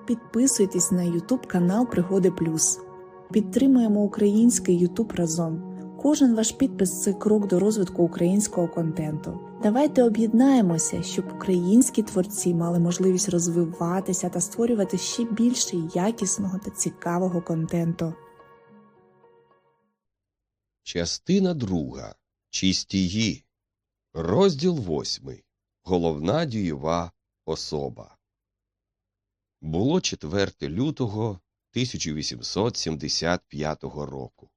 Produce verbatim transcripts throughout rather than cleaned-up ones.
підписуйтесь на ютуб канал Пригоди Плюс. Підтримуємо український ютуб разом. Кожен ваш підпис – це крок до розвитку українського контенту. Давайте об'єднаємося, щоб українські творці мали можливість розвиватися та створювати ще більше якісного та цікавого контенту. Частина друга. Чистії. Розділ восьмий. Головна дієва особа. Було четвертого лютого тисяча вісімсот сімдесят п'ятого року.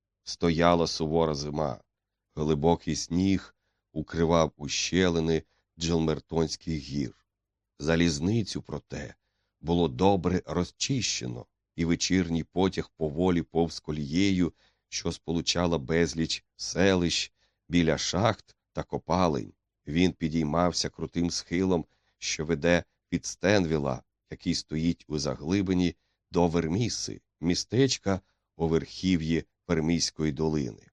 Стояла сувора зима. Глибокий сніг укривав ущелини Джелмертонських гір. Залізницю, проте, було добре розчищено, і вечірній потяг поволі повз колією, що сполучала безліч селищ біля шахт та копалень. Він підіймався крутим схилом, що веде від Стенвіла, який стоїть у заглибині, до Верміси, містечка у верхів'ї Вермійської долини.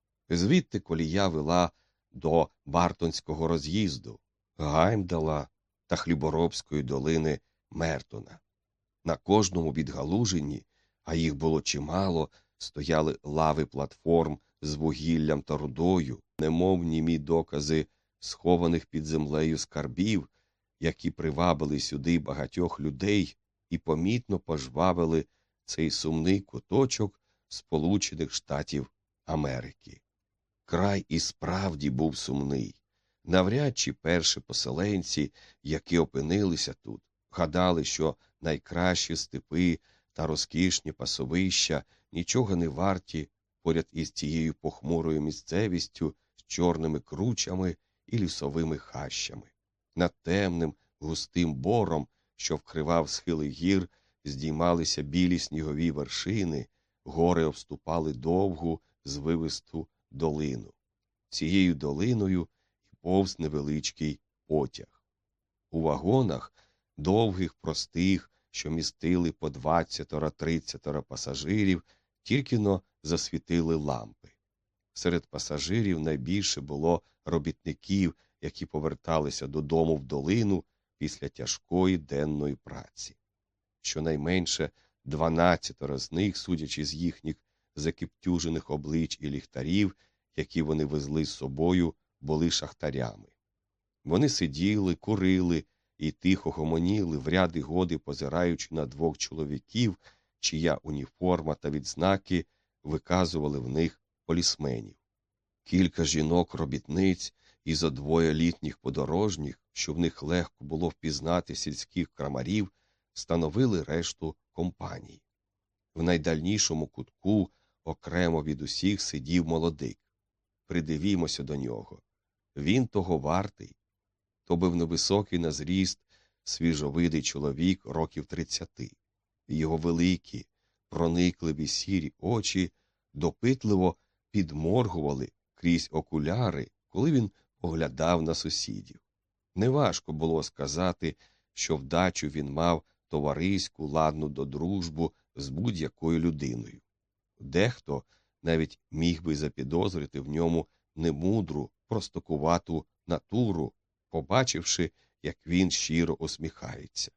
Звідти колія вела до Бартонського роз'їзду, Гаймдала та Хліборобської долини Мертона. На кожному відгалуженні, а їх було чимало, стояли лави платформ з вугіллям та рудою, немов німі докази схованих під землею скарбів, які привабили сюди багатьох людей і помітно пожвавили цей сумний куточок Сполучених Штатів Америки. Край і справді був сумний. Навряд чи перші поселенці, які опинилися тут, гадали, що найкращі степи та розкішні пасовища нічого не варті поряд із цією похмурою місцевістю з чорними кручами і лісовими хащами. Над темним, густим бором, що вкривав схили гір, здіймалися білі снігові вершини, гори обступали довгу, звивисту долину. Цією долиною і повз невеличкий потяг. У вагонах, довгих, простих, що містили по двадцятеро-тридцятеро пасажирів, тільки-но засвітили лампи. Серед пасажирів найбільше було робітників, які поверталися додому в долину після тяжкої денної праці. Щонайменше дванадцятеро з них, судячи з їхніх закіптюжених облич і ліхтарів, які вони везли з собою, були шахтарями. Вони сиділи, курили і тихо гомоніли в ряди годи, позираючи на двох чоловіків, чия уніформа та відзнаки виказували в них полісменів. Кілька жінок-робітниць і зо двоє літніх подорожніх, що в них легко було впізнати сільських крамарів, становили решту компанії. В найдальнішому кутку окремо від усіх сидів молодик. Придивімося до нього. Він того вартий. То був невисокий на зріст, свіжовидий чоловік років тридцяти. Його великі, проникливі сірі очі допитливо підморгували крізь окуляри, коли він оглядав на сусідів. Неважко було сказати, що вдачу він мав товариську, ладну до дружбу з будь-якою людиною. Дехто навіть міг би запідозрити в ньому немудру, простокувату натуру, побачивши, як він щиро усміхається.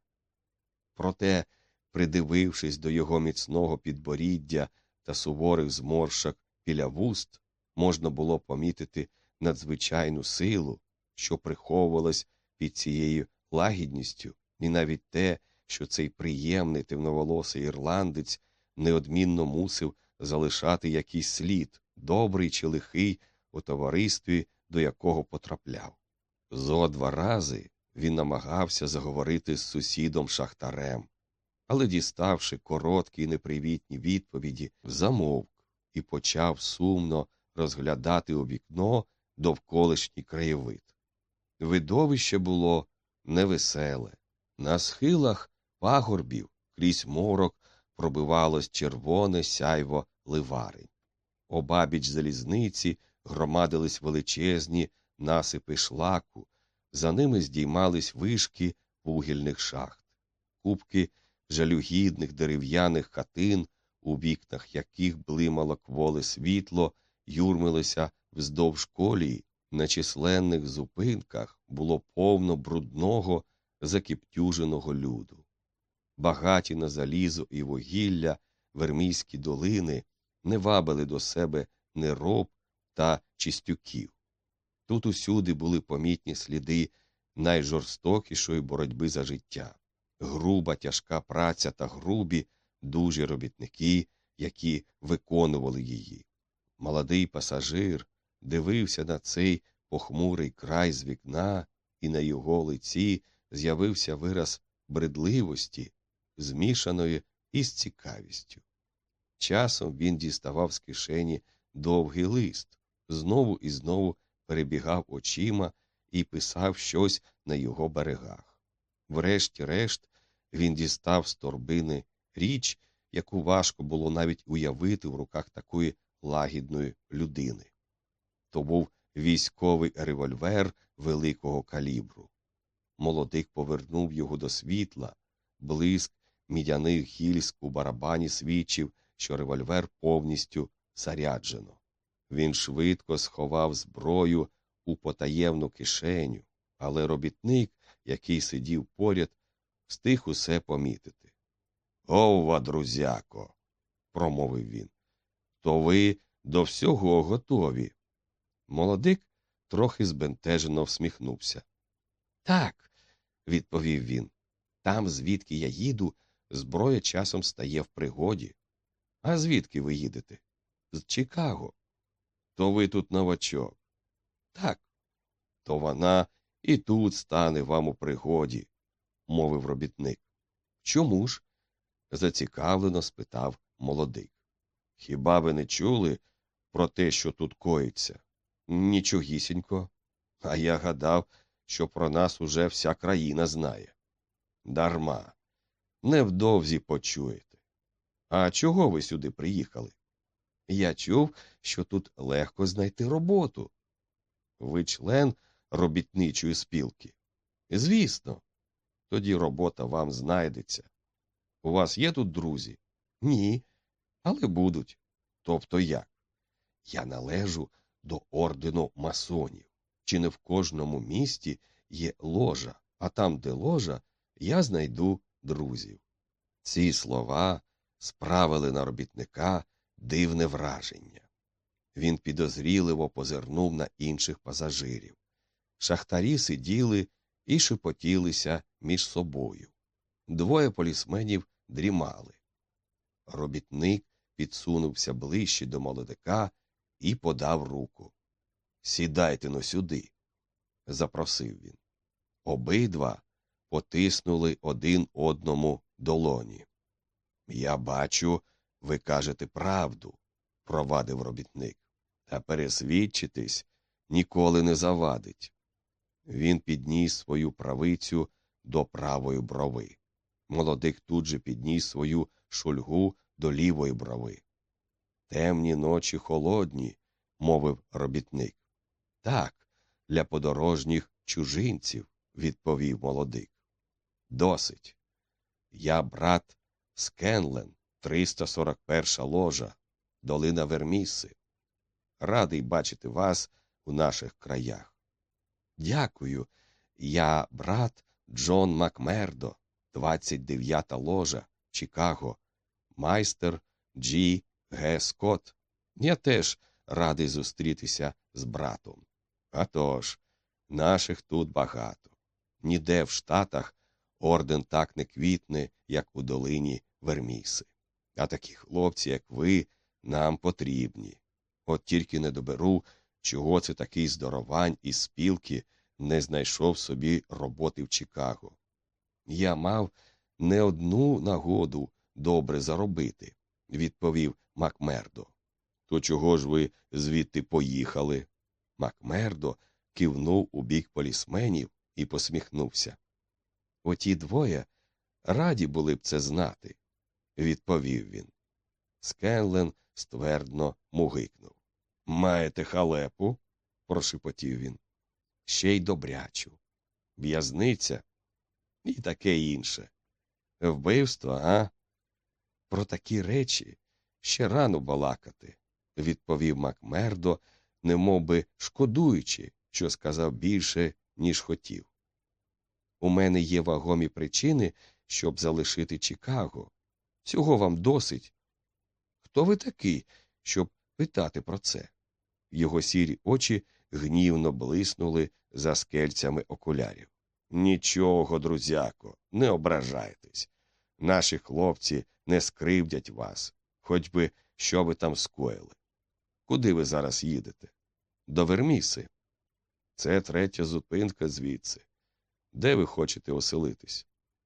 Проте, придивившись до його міцного підборіддя та суворих зморшок біля вуст, можна було помітити надзвичайну силу, що приховувалась під цією лагідністю, і навіть те, що цей приємний темноволосий ірландець неодмінно мусив залишати якийсь слід, добрий чи лихий, у товаристві, до якого потрапляв. Зо два рази він намагався заговорити з сусідом-шахтарем, але, діставши короткі й непривітні відповіді, замовк і почав сумно розглядати у вікно довколишній краєвид. Видовище було невеселе. На схилах пагорбів крізь морок пробивалось червоне сяйво ливарень. Обабіч залізниці громадились величезні насипи шлаку, за ними здіймались вишки вугільних шахт. Купки жалюгідних дерев'яних хатин, у вікнах яких блимало кволе світло, юрмилися вздовж колії. На численних зупинках було повно брудного, закіптюженого люду. багаті на залізо і вугілля вермійські долини не вабили до себе нероб та чистюків. Тут усюди були помітні сліди найжорстокішої боротьби за життя. Груба, тяжка праця та грубі, дужі робітники, які виконували її. Молодий пасажир дивився на цей похмурий край з вікна, і на його лиці з'явився вираз бредливості, змішаної із цікавістю. Часом він діставав з кишені довгий лист, знову і знову перебігав очима і писав щось на його берегах. Врешті-решт він дістав з торбини річ, яку важко було навіть уявити в руках такої лагідної людини. То був військовий револьвер великого калібру. Молодик повернув його до світла, блиск мідяних гільз у барабані свідчив, що револьвер повністю заряджено. Він швидко сховав зброю у потаємну кишеню, але робітник, який сидів поряд, встиг усе помітити. «Ова, друзяко!» – промовив він. «То ви до всього готові?» Молодик трохи збентежено всміхнувся. «Так», – відповів він, – «там, звідки я їду, зброя часом стає в пригоді». «А звідки ви їдете?» «З Чикаго». «То ви тут новачок?» «Так». «То вона і тут стане вам у пригоді», – мовив робітник. «Чому ж?» – зацікавлено спитав молодик. «Хіба ви не чули про те, що тут коїться?» «Нічогісінько. А я гадав, що про нас уже вся країна знає». «Дарма. Невдовзі почуєте». «А чого ви сюди приїхали?» «Я чув, що тут легко знайти роботу». «Ви член робітничої спілки?» «Звісно. Тоді робота вам знайдеться. У вас є тут друзі?» «Ні, але будуть». «Тобто як?» «Я належу до ордену масонів. Чи не в кожному місті є ложа, а там, де ложа, я знайду друзів». Ці слова справили на робітника дивне враження. Він підозріливо позирнув на інших пасажирів. Шахтарі сиділи і шепотілися між собою. Двоє полісменів дрімали. Робітник підсунувся ближче до молодика і подав руку. «Сідайте-но сюди», – запросив він. Обидва потиснули один одному долоні. «Я бачу, ви кажете правду», – провадив робітник. «Та пересвідчитись ніколи не завадить». Він підніс свою правицю до правої брови. Молодик тут же підніс свою шульгу до лівої брови. «Темні ночі холодні», – мовив робітник. «Так, для подорожніх чужинців», – відповів молодик. «Досить. Я брат Скенлен, триста сорок перша ложа, долина Верміси. Радий бачити вас у наших краях». «Дякую. Я брат Джон Макмердо, двадцять дев'ята ложа, Чикаго, майстер Джі Г. Скотт. Я теж радий зустрітися з братом. А тож, наших тут багато. Ніде в Штатах орден так не квітне, як у долині Верміси. А такі хлопці, як ви, нам потрібні. От тільки не доберу, чого це такий здоровань із спілки не знайшов собі роботи в Чикаго. Я мав не одну нагоду добре заробити», – відповів Макмердо. «То чого ж ви звідти поїхали?» Макмердо кивнув у бік полісменів і посміхнувся. «Оті двоє раді були б це знати», – відповів він. Скенлен ствердно мугикнув. «Маєте халепу?» – прошепотів він. «Ще й добрячу. В'язниця і таке інше. Вбивство, а?» «Про такі речі ще рано балакати», – відповів Макмердо, немовби шкодуючи, що сказав більше, ніж хотів. «У мене є вагомі причини, щоб залишити Чикаго. Цього вам досить. Хто ви такий, щоб питати про це? Його сірі очі гнівно блиснули за скельцями окулярів. Нічого, друзяко, не ображайтесь. Наші хлопці не скривдять вас, хоч би що ви там скоїли. Куди ви зараз їдете? До Верміси. Це третя зупинка звідси. Де ви хочете оселитись?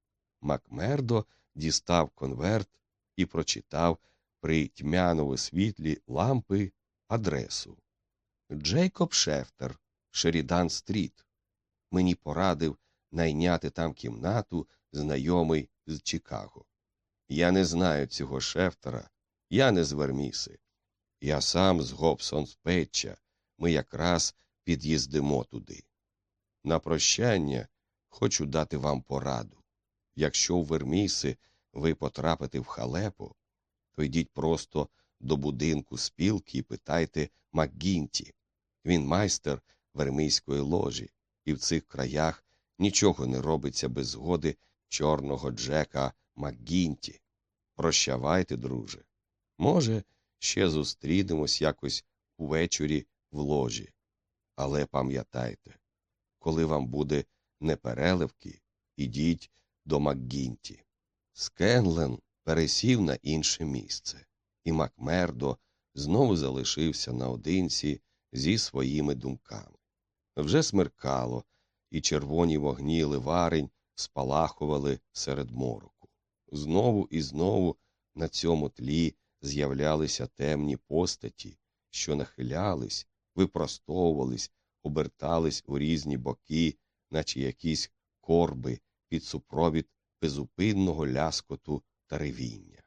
Макмердо дістав конверт і прочитав при тьмяному світлі лампи адресу. Джейкоб Шефтер, Шерідан-стріт. Мені порадив найняти там кімнату знайомий з Чикаго. Я не знаю цього Шефтера, я не з Верміси. Я сам з Гобсон-Петча, ми якраз під'їздимо туди. На прощання хочу дати вам пораду. Якщо в Верміси ви потрапите в халепу, то йдіть просто до будинку спілки і питайте МакГінті. Він майстер вермійської ложі, і в цих краях нічого не робиться без згоди чорного Джека МакГінті. Прощавайте, друже. Може, ще зустрінемось якось увечері в ложі. Але пам'ятайте, коли вам буде непереливки, ідіть до МакГінті. Скенлен пересів на інше місце, і Макмердо знову залишився наодинці зі своїми думками. Вже смеркало, і червоні вогні ливарень спалахували серед мороку. Знову і знову на цьому тлі з'являлися темні постаті, що нахилялись, випростовувались, обертались у різні боки, наче якісь корби під супровід безупинного ляскоту та ревіння.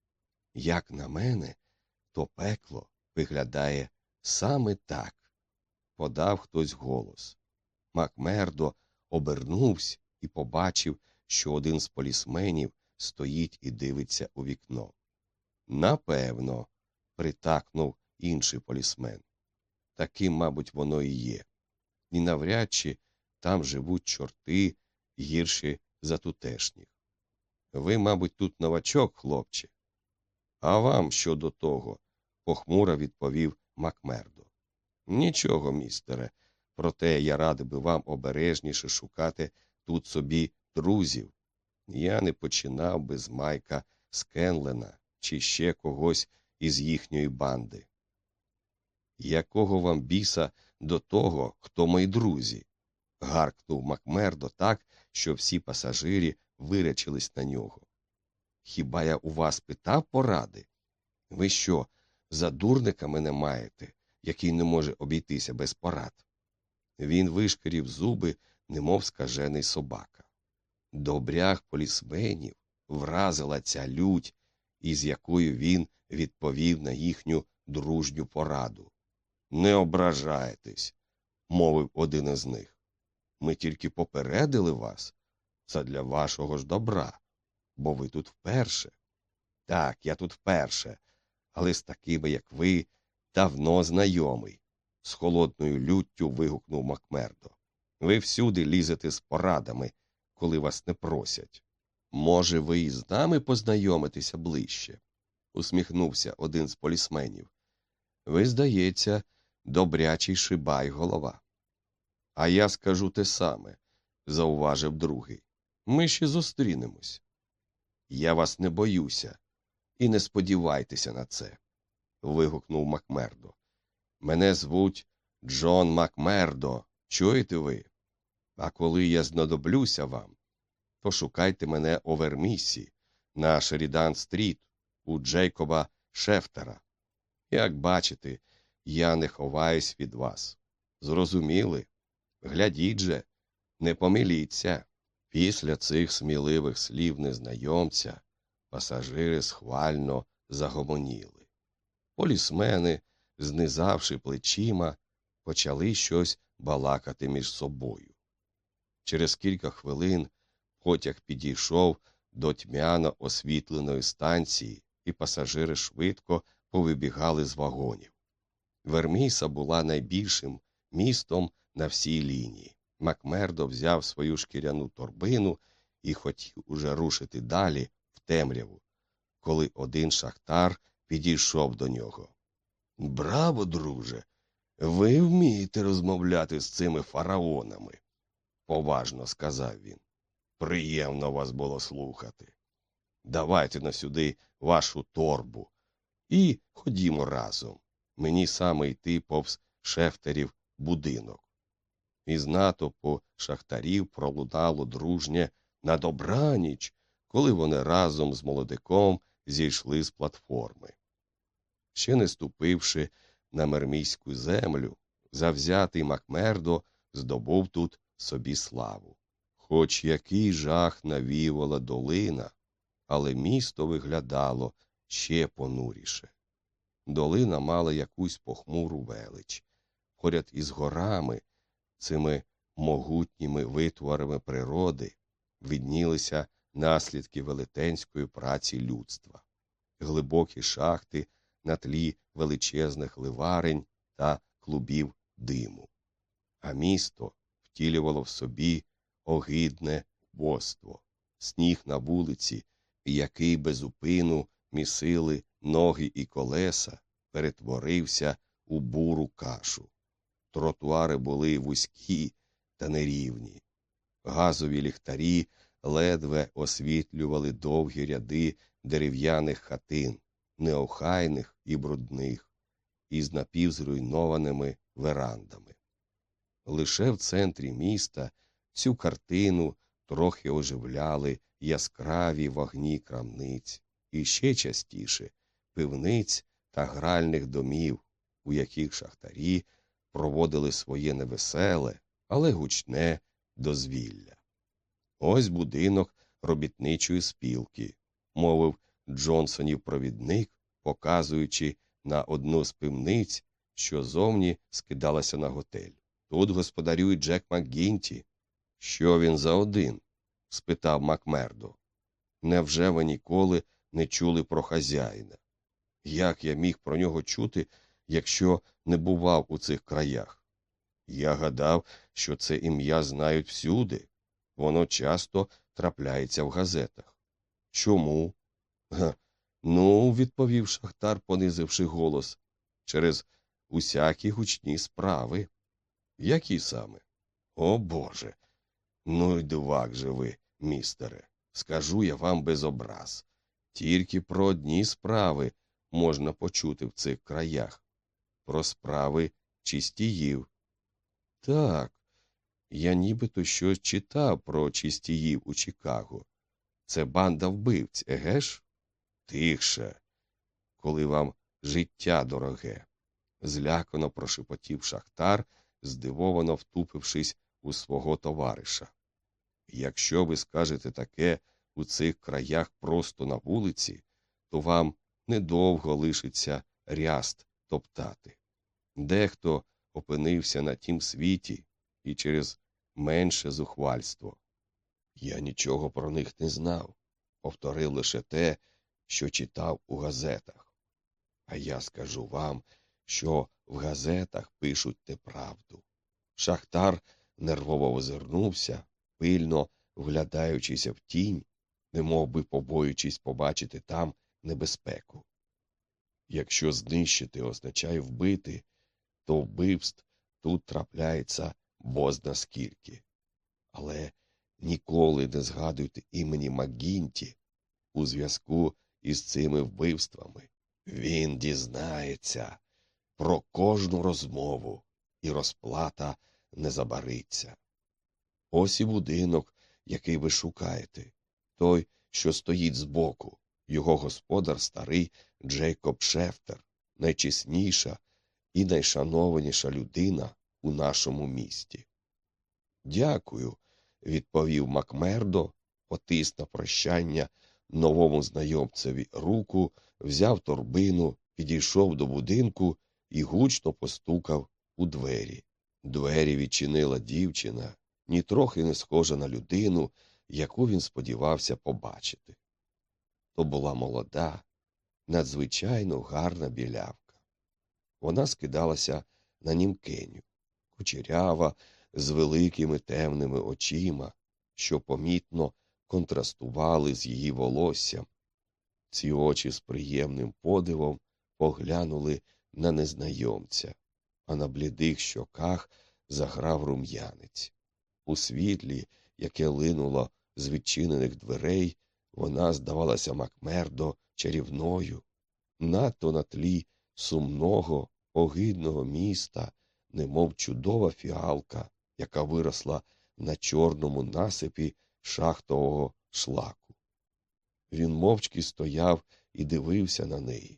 Як на мене, то пекло виглядає саме так, подав хтось голос. Макмердо обернувся і побачив, що один з полісменів стоїть і дивиться у вікно. Напевно, притакнув інший полісмен. Таким, мабуть, воно і є. І навряд чи там живуть чорти гірші за тутешніх. Ви, мабуть, тут новачок, хлопче. А вам що до того? Похмуро відповів Макмердо. Нічого, містере, проте я радий би вам обережніше шукати тут собі друзів. Я не починав би з Майка Скенлена чи ще когось із їхньої банди. Якого вам біса до того, хто мої друзі? Гаркнув Макмердо так, що всі пасажирі вирячились на нього. Хіба я у вас питав поради? Ви що, за дурника мене маєте, який не може обійтися без порад? Він вишкірів зуби, немов скажений собака. Добрях полісменів вразила ця лють, із якою він відповів на їхню дружню пораду. «Не ображайтесь», – мовив один із них. «Ми тільки попередили вас. Це для вашого ж добра, бо ви тут вперше». «Так, я тут вперше, але з такими, як ви, давно знайомий», – з холодною люттю вигукнув Макмердо. «Ви всюди лізете з порадами, коли вас не просять. Може, ви і з нами познайомитеся ближче?» – усміхнувся один з полісменів. «Ви, здається, добрячий шибай голова». «А я скажу те саме», – зауважив другий. «Ми ще зустрінемось». «Я вас не боюся, і не сподівайтеся на це», – вигукнув Макмердо. «Мене звуть Джон Макмердо, чуєте ви? А коли я знадоблюся вам, то шукайте мене у Вермісі, на Шерідан-стріт, у Джейкоба Шефтера. Як бачите, я не ховаюсь від вас. Зрозуміли? Глядіть же, не помиліться». Після цих сміливих слів незнайомця пасажири схвально загомоніли. Полісмени, знизавши плечима, почали щось балакати між собою. Через кілька хвилин потяг підійшов до тьмяно освітленої станції, і пасажири швидко повибігали з вагонів. Верміса була найбільшим містом на всій лінії. Макмердо взяв свою шкіряну торбину і хотів уже рушити далі в темряву, коли один шахтар підійшов до нього. «Браво, друже! Ви вмієте розмовляти з цими фараонами», – поважно сказав він. «Приємно вас було слухати. Давайте на сюди вашу торбу і ходімо разом. Мені саме йти повз Шефтерів будинок». Із натовпу шахтарів пролунало дружнє «на добраніч», коли вони разом з молодиком зійшли з платформи. Ще не ступивши на мермійську землю, завзятий Макмердо здобув тут собі славу. Хоч який жах навівала долина, але місто виглядало ще понуріше. Долина мала якусь похмуру велич. Поряд із горами, цими могутніми витворами природи, виднілися наслідки велетенської праці людства. Глибокі шахти на тлі величезних ливарень та клубів диму. А місто втілювало в собі огидне вбоство. Сніг на вулиці, який без упину місили ноги і колеса, перетворився у буру кашу. Тротуари були вузькі та нерівні. Газові ліхтарі ледве освітлювали довгі ряди дерев'яних хатин, неохайних і брудних, із напівзруйнованими верандами. Лише в центрі міста цю картину трохи оживляли яскраві вогні крамниць і ще частіше пивниць та гральних домів, у яких шахтарі проводили своє невеселе, але гучне дозвілля. «Ось будинок робітничої спілки», – мовив Джонсонів провідник, показуючи на одну з пивниць, що зовні скидалася на готель. «Тут господарює Джек МакГінті». «Що він за один?» – спитав Макмердо. «Невже ви ніколи не чули про хазяїна? Як я міг про нього чути, якщо не бував у цих краях? Я гадав, що це ім'я знають всюди. Воно часто трапляється в газетах». «Чому?» «Га, ну, – відповів шахтар, понизивши голос, – через усякі гучні справи». «Які саме?» «О, Боже! Ну й дивак же ви, містере. Скажу я вам без образ. Тільки про одні справи можна почути в цих краях. Про справи чистіїв». «Так, я нібито щось читав про чистіїв у Чикаго. Це банда вбивць, еге ж?» «Тихше, коли вам життя дороге», – злякано прошепотів шахтар, здивовано втупившись у свого товариша. «Якщо ви скажете таке у цих краях просто на вулиці, то вам недовго лишиться ряст топтати. Дехто опинився на тім світі і через менше зухвальство». «Я нічого про них не знав, повторив лише те, що читав у газетах. А я скажу вам, що в газетах пишуть неправду». Шахтар нервово озирнувся, пильно вглядаючися в тінь, немов би побоюючись побачити там небезпеку. Якщо знищити означає вбити, то вбивств тут трапляється бозна скільки. Але ніколи не згадуйте імені МакГінті у зв'язку із цими вбивствами. Він дізнається про кожну розмову, і розплата не забариться. Ось і будинок, який ви шукаєте, той, що стоїть збоку. Його господар старий Джейкоб Шефтер, найчесніша і найшанованіша людина у нашому місті. «Дякую», – відповів Макмердо, потис на прощання новому знайомцеві руку, взяв торбину, підійшов до будинку і гучно постукав у двері. Двері відчинила дівчина, нітрохи не схожа на людину, яку він сподівався побачити. То була молода, надзвичайно гарна білявка. Вона скидалася на німкеню, кучерява, з великими темними очима, що помітно контрастували з її волоссям. Ці очі з приємним подивом поглянули на незнайомця, а на блідих щоках заграв рум'янець. У світлі, яке линуло з відчинених дверей, вона здавалася Макмердо чарівною. Надто на тлі сумного, огидного міста, немов чудова фіалка, яка виросла на чорному насипі шахтового шлаку. Він мовчки стояв і дивився на неї.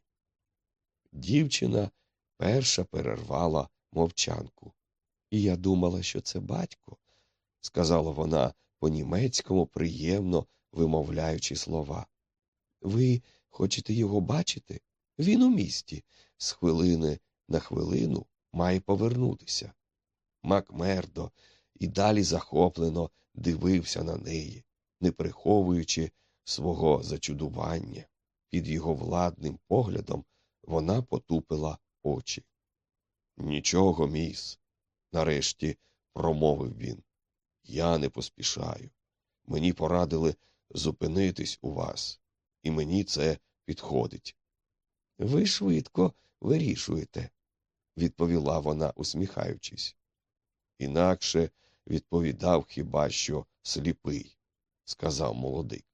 Дівчина перша перервала мовчанку. «І я думала, що це батько», – сказала вона по-німецькому, приємно вимовляючи слова. «Ви хочете його бачити? Він у місті. З хвилини на хвилину має повернутися». Макмердо і далі захоплено дивився на неї, не приховуючи свого зачудування. Під його владним поглядом вона потупила очі. «Нічого, міс», – нарешті промовив він. «Я не поспішаю. Мені порадили зупинитись у вас, і мені це підходить». «Ви швидко вирішуєте», – відповіла вона, усміхаючись. «Інакше відповідав хіба що сліпий», – сказав молодик.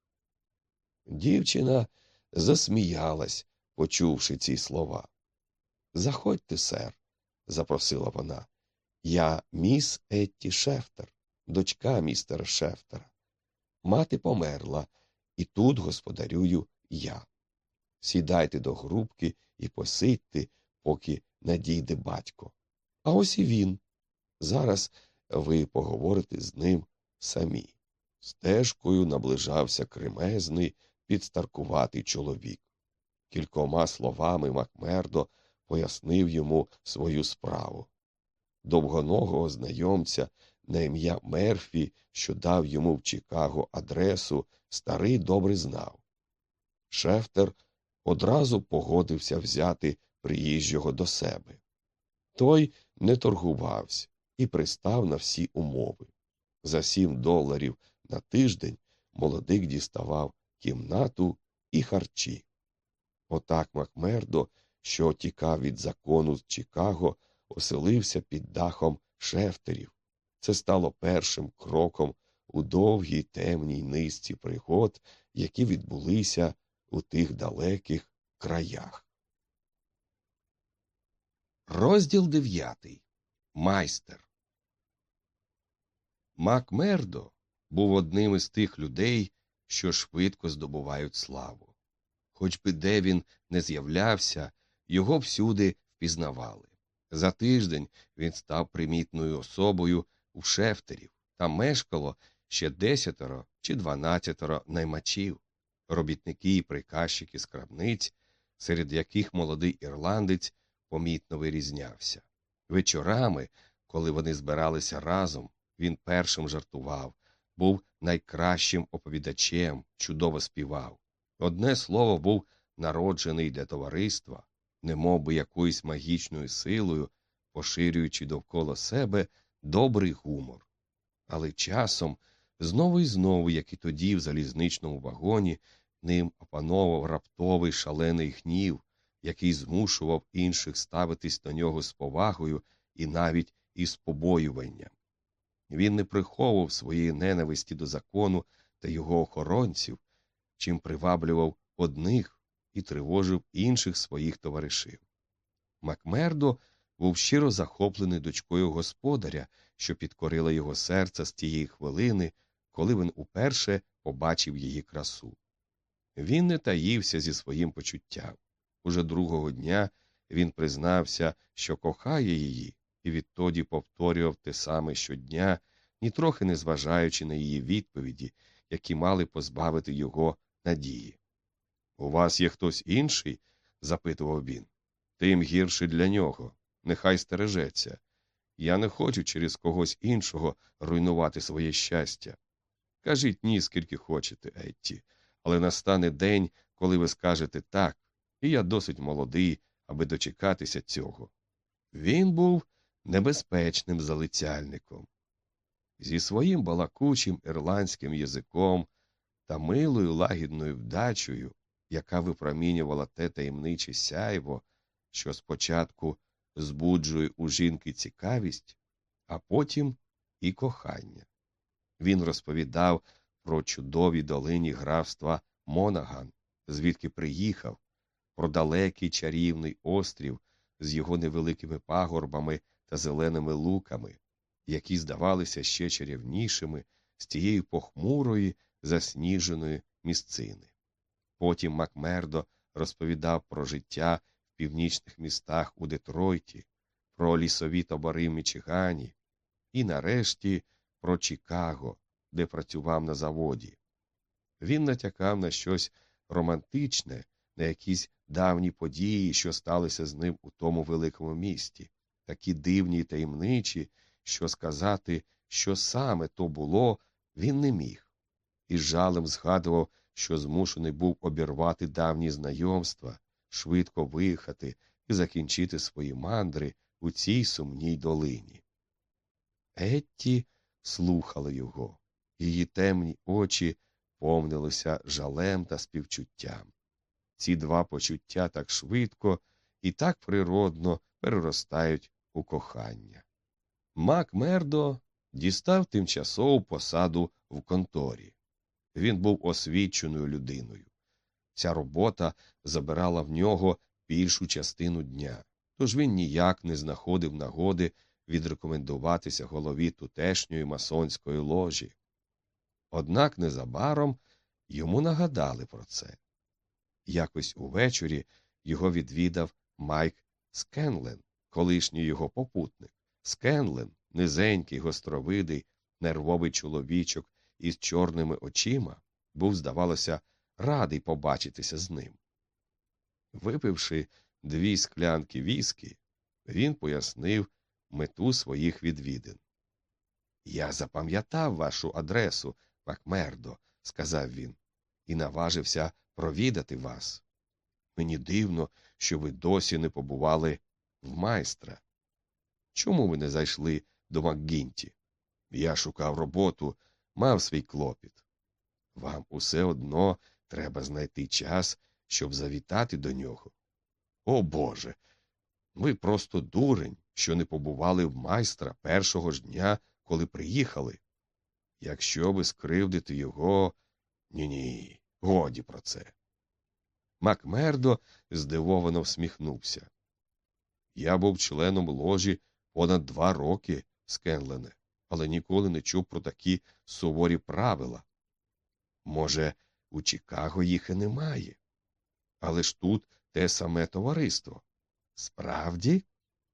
Дівчина засміялась, почувши ці слова. «Заходьте, сер», – запросила вона. «Я міс Етті Шефтер, дочка містера Шефтера. Мати померла, і тут господарюю я. Сідайте до грубки і посидьте, поки надійде батько. А ось і він. Зараз ви поговорите з ним самі». Стежкою наближався кремезний, підстаркуватий чоловік. Кількома словами Макмердо пояснив йому свою справу. Довгоногого знайомця на ім'я Мерфі, що дав йому в Чикаго адресу, старий добре знав. Шефтер одразу погодився взяти приїжджого до себе. Той не торгувався і пристав на всі умови. За сім доларів на тиждень молодик діставав кімнату і харчі. Отак Макмердо, що тікав від закону з Чикаго, оселився під дахом Шефтерів. Це стало першим кроком у довгій темній низці пригод, які відбулися у тих далеких краях. Розділ дев'ятий. Майстер. Макмердо був одним із тих людей, що швидко здобувають славу. Хоч би де він не з'являвся, його всюди впізнавали. За тиждень він став примітною особою у Шефтерів. Там мешкало ще десятеро чи дванадцятеро наймачів, робітники і приказчики з крамниць, серед яких молодий ірландець помітно вирізнявся. Вечорами, коли вони збиралися разом, він першим жартував, був найкращим оповідачем, чудово співав. Одне слово, був народжений для товариства, немов би якоюсь магічною силою, поширюючи довкола себе добрий гумор. Але часом, знову і знову, як і тоді в залізничному вагоні, ним опановував раптовий шалений гнів, який змушував інших ставитись до нього з повагою і навіть із побоюванням. Він не приховував своєї ненависті до закону та його охоронців, чим приваблював одних і тривожив інших своїх товаришів. Макмердо був щиро захоплений дочкою господаря, що підкорила його серце з тієї хвилини, коли він уперше побачив її красу. Він не таївся зі своїм почуттям. Уже другого дня він признався, що кохає її, і відтоді повторював те саме щодня, нітрохи не зважаючи на її відповіді, які мали позбавити його надії. «У вас є хтось інший?» – запитував він. «Тим гірше для нього. Нехай стережеться. Я не хочу через когось іншого руйнувати своє щастя. Кажіть ні, скільки хочете, Етті, але настане день, коли ви скажете так, і я досить молодий, аби дочекатися цього». Він був небезпечним залицяльником. Зі своїм балакучим ірландським язиком, та милою лагідною вдачею, яка випромінювала те таємниче сяйво, що спочатку збуджує у жінки цікавість, а потім і кохання. Він розповідав про чудові долині графства Монаган, звідки приїхав, про далекий чарівний острів з його невеликими пагорбами та зеленими луками, які здавалися ще чарівнішими з тієї похмурої, засніженої місцини. Потім Макмердо розповідав про життя в північних містах у Детройті, про лісові табори в Мічигані і, нарешті, про Чикаго, де працював на заводі. Він натякав на щось романтичне, на якісь давні події, що сталися з ним у тому великому місті, такі дивні й таємничі, що сказати, що саме то було, він не міг. І з жалем згадував, що змушений був обірвати давні знайомства, швидко виїхати і закінчити свої мандри у цій сумній долині. Етті слухала його. Її темні очі повнилися жалем та співчуттям. Ці два почуття так швидко і так природно переростають у кохання. Макмердо дістав тимчасову посаду в конторі. Він був освіченою людиною. Ця робота забирала в нього більшу частину дня, тож він ніяк не знаходив нагоди відрекомендуватися голові тутешньої масонської ложі. Однак незабаром йому нагадали про це. Якось увечері його відвідав Майк Скенлен, колишній його попутник. Скенлен, низенький, гостровидий, нервовий чоловічок із чорними очима, був, здавалося, радий побачитися з ним. Випивши дві склянки віскі, він пояснив мету своїх відвідин. «Я запам'ятав вашу адресу, Макмердо», – сказав він, – «і наважився провідати вас. Мені дивно, що ви досі не побували в майстра. Чому ви не зайшли до МакГінті? Я шукав роботу, мав свій клопіт. Вам усе одно треба знайти час, щоб завітати до нього. О, Боже! Ви просто дурень, що не побували в майстра першого ж дня, коли приїхали. Якщо ви скривдите його... Ні-ні, годі про це». Макмердо здивовано всміхнувся. «Я був членом ложі понад два роки, Скенлене, але ніколи не чув про такі суворі правила. Може, у Чикаго їх і немає. Але ж тут те саме товариство. Справді?»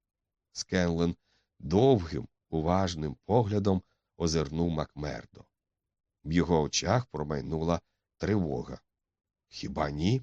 Скенлен довгим, уважним поглядом озирнув Макмердо. В його очах промайнула тривога. «Хіба ні?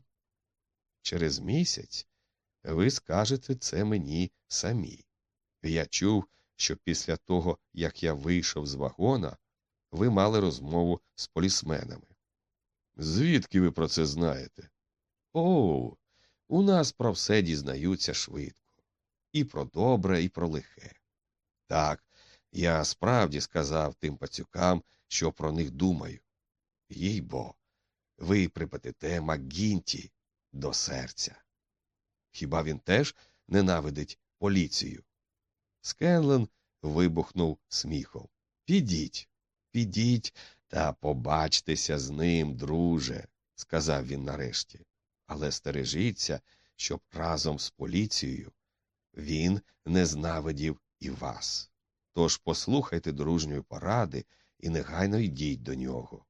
Через місяць ви скажете це мені самі. Я чув, що після того, як я вийшов з вагона, ви мали розмову з полісменами». «Звідки ви про це знаєте?» «О, у нас про все дізнаються швидко. І про добре, і про лихе. Так, я справді сказав тим пацюкам, що про них думаю. Їй-бо, ви припадете МакГінті до серця. Хіба він теж ненавидить поліцію?» Скенлен вибухнув сміхом. «Підіть, підіть та побачтеся з ним, друже», – сказав він нарешті. «Але стережіться, щоб разом з поліцією він не знавидів і вас. Тож послухайте дружньої поради і негайно йдіть до нього».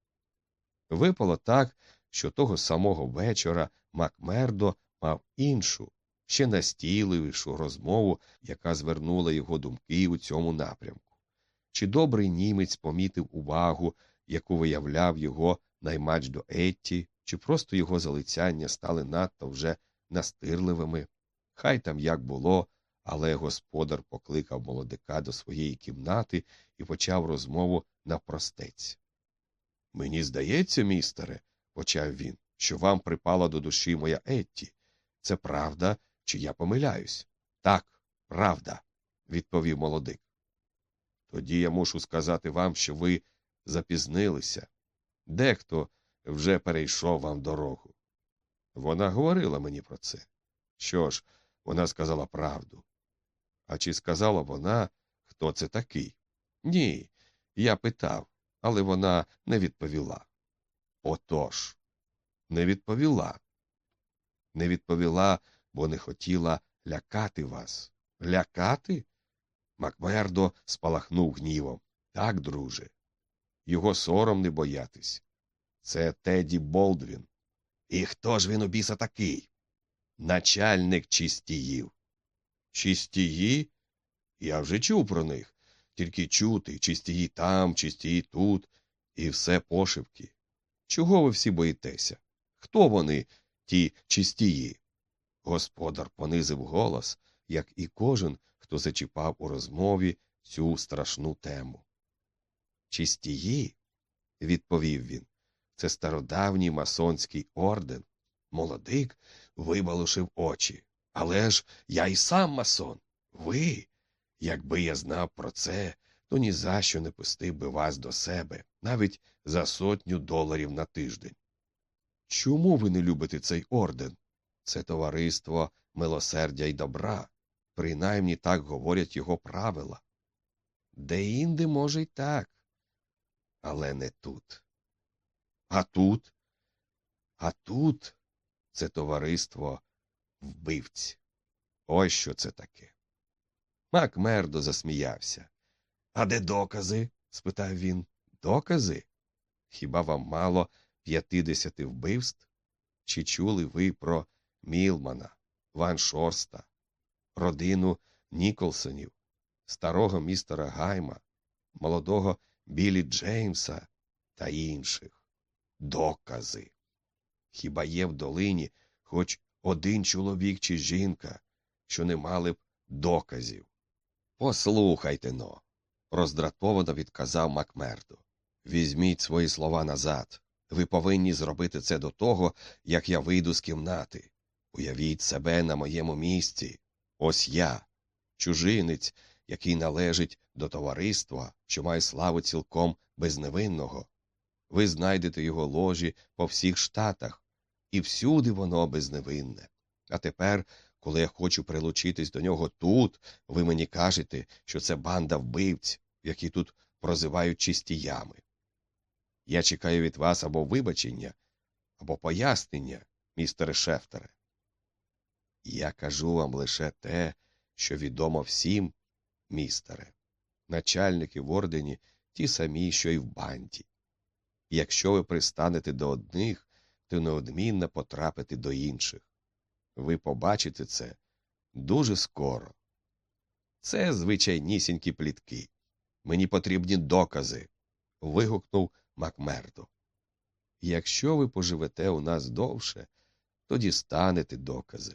Випало так, що того самого вечора Макмердо мав іншу, ще настійливішу розмову, яка звернула його думки у цьому напрямку. Чи добрий німець помітив увагу, яку виявляв його наймач до Етті, чи просто його залицяння стали надто вже настирливими. Хай там як було, але господар покликав молодика до своєї кімнати і почав розмову навпростець. «Мені здається, містере, – почав він, – що вам припала до душі моя Етті. Це правда, чи я помиляюсь?» «Так, правда», – відповів молодик. «Тоді я мушу сказати вам, що ви запізнилися. Дехто вже перейшов вам дорогу. Вона говорила мені про це. Що ж, вона сказала правду. А чи сказала вона, хто це такий? Ні, я питав, але вона не відповіла. Отож, не відповіла. Не відповіла, бо не хотіла лякати вас. Лякати? Макмердо спалахнув гнівом. Так, друже. Його сором не боятись. Це Теді Болдвін. І хто ж він у біса такий? Начальник чистіїв. Чистії? Я вже чув про них. Тільки чути, чистії там, чистії тут, і все пошепки. Чого ви всі боїтеся? Хто вони, ті чистії? Господар понизив голос, як і кожен, хто зачіпав у розмові цю страшну тему. Чистії, відповів він, це стародавній масонський орден. Молодик вибалушив очі. Але ж я і сам масон. Ви, якби я знав про це, то ні за що не пустив би вас до себе, навіть за сотню доларів на тиждень. Чому ви не любите цей орден? Це товариство милосердя й добра. Принаймні так говорять його правила. Де-інде, може, й так. Але не тут. А тут? А тут це товариство вбивць. Ось що це таке. Макмердо засміявся. А де докази? Спитав він. Докази? Хіба вам мало п'ятдесят вбивств? Чи чули ви про Мілмана, Ван Шорста, родину Ніколсонів, старого містера Гайма, молодого Біллі Джеймса та інших? Докази. Хіба є в долині хоч один чоловік чи жінка, що не мали б доказів? Послухайте-но, роздратовано відказав Макмердо. Візьміть свої слова назад. Ви повинні зробити це до того, як я вийду з кімнати. Уявіть себе на моєму місці. Ось я, чужинець, який належить до товариства, що має славу цілком безневинного. Ви знайдете його ложі по всіх штатах, і всюди воно безневинне. А тепер, коли я хочу прилучитись до нього тут, ви мені кажете, що це банда вбивць, які тут прозивають чистіями. Я чекаю від вас або вибачення, або пояснення, містере Шефтере. Я кажу вам лише те, що відомо всім, містере. Начальники в ордені ті самі, що й в банді. Якщо ви пристанете до одних, то неодмінно потрапите до інших. Ви побачите це дуже скоро. Це звичайнісінькі плітки. Мені потрібні докази, вигукнув Макмердо. Якщо ви поживете у нас довше, то дістанете докази.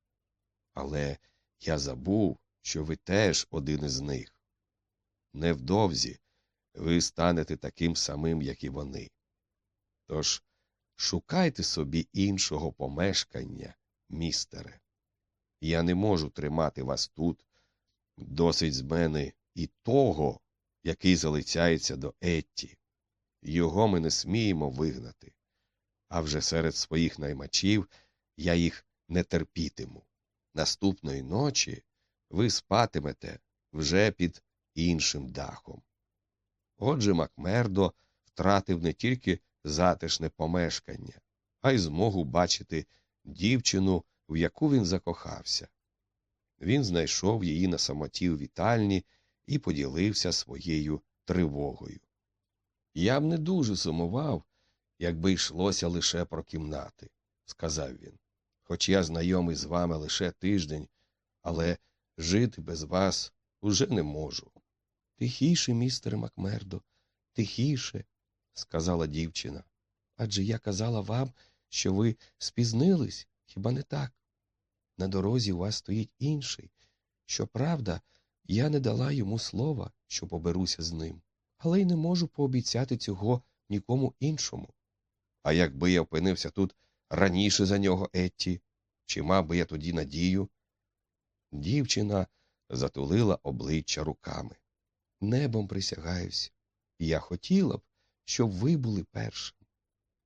Але я забув, що ви теж один із них. Невдовзі ви станете таким самим, як і вони. Тож шукайте собі іншого помешкання, містере. Я не можу тримати вас тут. Досить з мене і того, який залицяється до Етті. Його ми не сміємо вигнати. А вже серед своїх наймачів я їх не терпітиму. Наступної ночі ви спатимете вже під іншим дахом. Отже, Макмердо втратив не тільки затишне помешкання, а й змогу бачити дівчину, в яку він закохався. Він знайшов її на самоті у вітальні і поділився своєю тривогою. Я б не дуже сумував, якби йшлося лише про кімнати, сказав він. Хоч я знайомий з вами лише тиждень, але жити без вас уже не можу. Тихіше, містере Макмердо, тихіше, сказала дівчина. Адже я казала вам, що ви спізнились, хіба не так? На дорозі у вас стоїть інший. Щоправда, я не дала йому слова, що поберуся з ним, але й не можу пообіцяти цього нікому іншому. А якби я опинився тут раніше за нього, Етті, чи мав би я тоді надію? Дівчина затулила обличчя руками. Небом присягаюся. Я хотіла б, щоб ви були першим.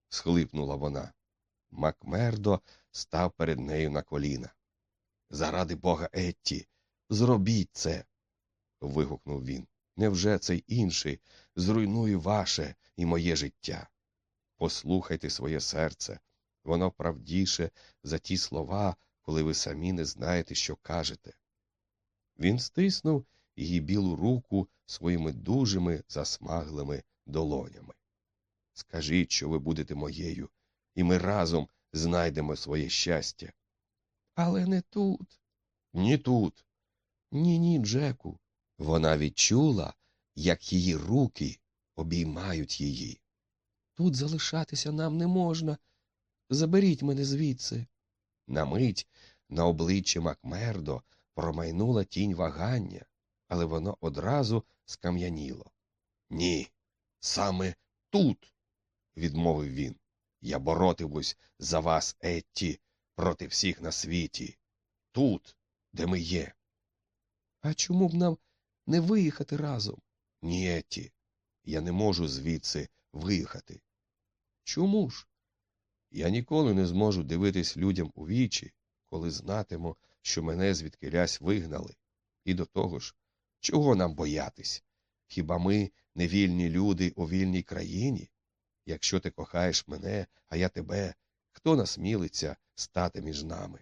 – схлипнула вона. Макмердо став перед нею на коліна. «Заради Бога, Етті, зробіть це!» – вигукнув він. «Невже цей інший зруйнує ваше і моє життя? Послухайте своє серце, воно правдіше за ті слова, коли ви самі не знаєте, що кажете». Він стиснув її білу руку своїми дужими засмаглими долонями. «Скажіть, що ви будете моєю, і ми разом знайдемо своє щастя». «Але не тут». «Ні тут». «Ні-ні, Джеку». Вона відчула, як її руки обіймають її. «Тут залишатися нам не можна. Заберіть мене звідси». На мить на обличчі Макмердо промайнула тінь вагання, але воно одразу скам'яніло. «Ні, саме тут», – відмовив він. «Я боротимусь за вас, Етті, проти всіх на світі. Тут, де ми є». «А чому б нам не виїхати разом?» «Ні, Етті, я не можу звідси виїхати». «Чому ж?» «Я ніколи не зможу дивитись людям у вічі, коли знатиму, що мене звідкилясь вигнали. І до того ж, чого нам боятись? Хіба ми не вільні люди у вільній країні? Якщо ти кохаєш мене, а я тебе, хто насмілиться стати між нами?»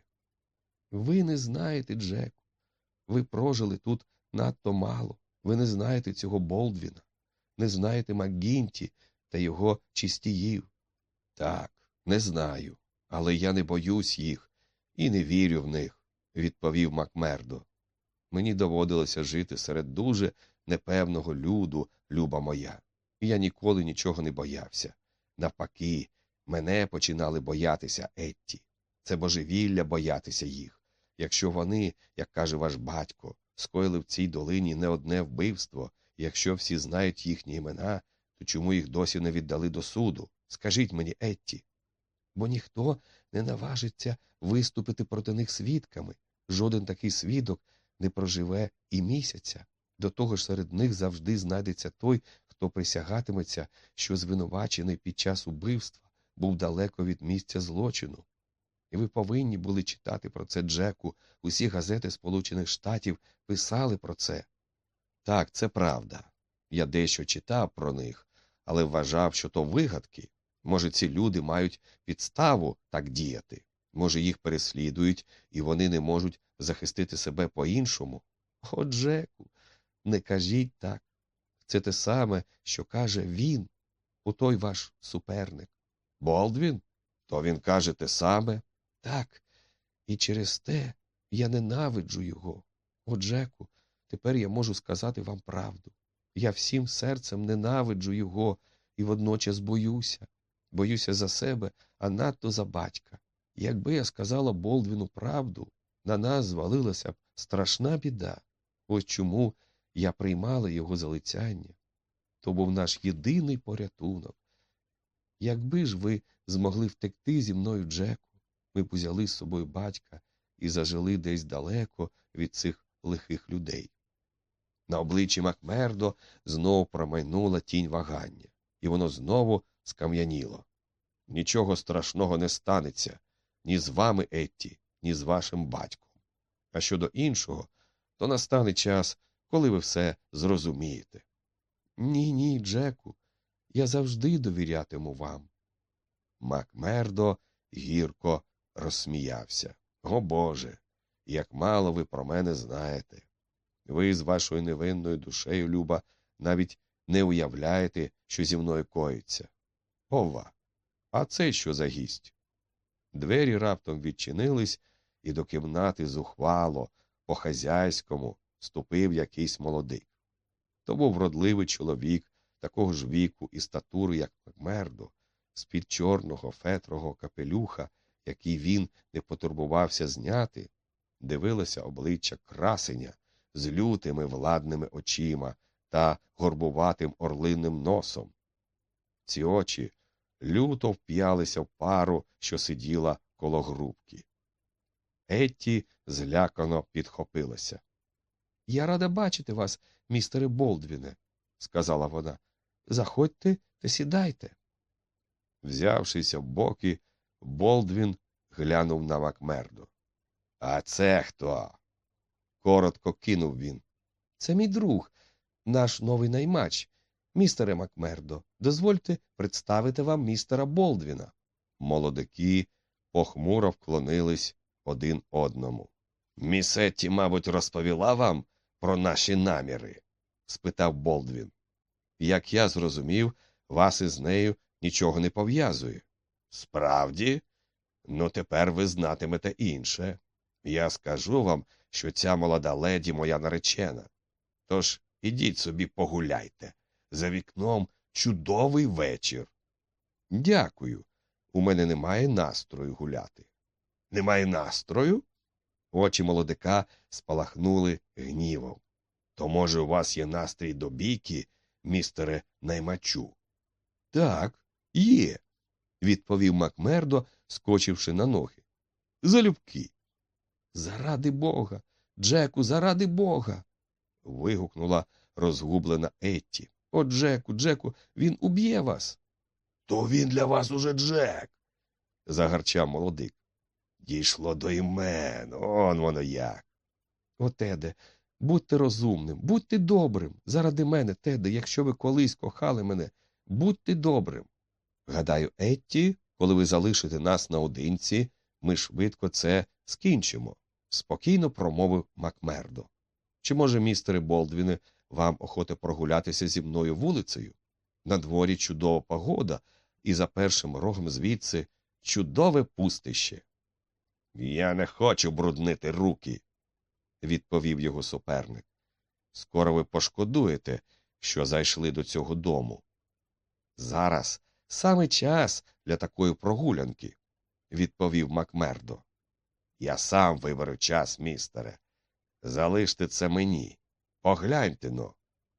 «Ви не знаєте, Джеку. Ви прожили тут надто мало. Ви не знаєте цього Болдвіна, не знаєте МакГінті та його чистіїв». «Так, не знаю, але я не боюсь їх і не вірю в них», – відповів Макмердо. «Мені доводилося жити серед дуже непевного люду, люба моя, і я ніколи нічого не боявся. Навпаки, мене починали боятися, Етті. Це божевілля боятися їх. Якщо вони, як каже ваш батько, скоїли в цій долині не одне вбивство, і якщо всі знають їхні імена, то чому їх досі не віддали до суду? Скажіть мені, Етті». «Бо ніхто не наважиться виступити проти них свідками. Жоден такий свідок не проживе і місяця. До того ж серед них завжди знайдеться той, хто присягатиметься, що звинувачений під час убивства був далеко від місця злочину. І ви повинні були читати про це, Джеку. Усі газети Сполучених Штатів писали про це». «Так, це правда. Я дещо читав про них, але вважав, що то вигадки. Може, ці люди мають підставу так діяти. Може, їх переслідують, і вони не можуть захистити себе по-іншому. О, Джеку, не кажіть так. Це те саме, що каже він, у той ваш суперник». «Болдвін? То він каже те саме?» «Так, і через те я ненавиджу його. О, Джеку, тепер я можу сказати вам правду. Я всім серцем ненавиджу його і водночас боюся. Боюся за себе, а надто за батька. Якби я сказала Болдвіну правду, на нас звалилася б страшна біда. Ось чому я приймала його залицяння. То був наш єдиний порятунок. Якби ж ви змогли втекти зі мною, Джеку, ми б узяли з собою батька і зажили десь далеко від цих лихих людей». На обличчі Макмердо знову промайнула тінь вагання, і воно знову скам'яніло. «Нічого страшного не станеться ні з вами, Етті, ні з вашим батьком. А щодо іншого, то настане час, коли ви все зрозумієте». «Ні-ні, Джеку, я завжди довірятиму вам». Макмердо гірко розсміявся. «О, Боже, як мало ви про мене знаєте. Ви з вашою невинною душею, Люба, навіть не уявляєте, що зі мною коїться. Ова, а це що за гість?» Двері раптом відчинились, і до кімнати зухвало, по-хазяйському, ступив якийсь молодик. То був вродливий чоловік, такого ж віку і статури, як Макмердо, з-під чорного фетрового капелюха, який він не потурбувався зняти, дивилося обличчя красеня з лютими владними очима та горбуватим орлиним носом. Ці очі люто вп'ялися в пару, що сиділа коло грубки. Етті злякано підхопилася. «Я рада бачити вас, містере Болдвіне», – сказала вона. «Заходьте та сідайте». Взявшися в боки, Болдвін глянув на Макмердо. «А це хто?» – коротко кинув він. «Це мій друг, наш новий наймач. Містере Макмердо, дозвольте представити вам містера Болдвіна». Молодики похмуро вклонились один одному. «Міс Етті, мабуть, розповіла вам про наші наміри?» – спитав Болдвін. «Як я зрозумів, вас із нею нічого не пов'язує». «Справді? Ну, тепер ви знатимете інше. Я скажу вам, що ця молода леді моя наречена. Тож ідіть собі погуляйте. За вікном чудовий вечір». «Дякую. У мене немає настрою гуляти». «Немає настрою?» Очі молодика спалахнули гнівом. «То, може, у вас є настрій до бійки, містере наймачу?» «Так, є», – відповів Макмердо, скочивши на ноги. «Залюбки». «Заради Бога! Джеку, заради Бога!» – вигукнула розгублена Етті. «О, Джеку, Джеку, він уб'є вас!» «То він для вас уже Джек!» – загарчав молодик. «Дійшло до імен, он воно як!» «О, Теде, будьте розумним, будьте добрим. Заради мене, Теде, якщо ви колись кохали мене, будьте добрим. Гадаю, Етті, коли ви залишите нас наодинці, ми швидко це скінчимо», – спокійно промовив Макмердо. «Чи, може, містере Болдвіне, вам охота прогулятися зі мною вулицею? На дворі чудова погода, і за першим рогом звідси чудове пустище». «Я не хочу бруднити руки», – відповів його суперник. «Скоро ви пошкодуєте, що зайшли до цього дому». «Зараз саме час для такої прогулянки», – відповів Макмердо. «Я сам виберу час, містере. Залиште це мені. Погляньте-но».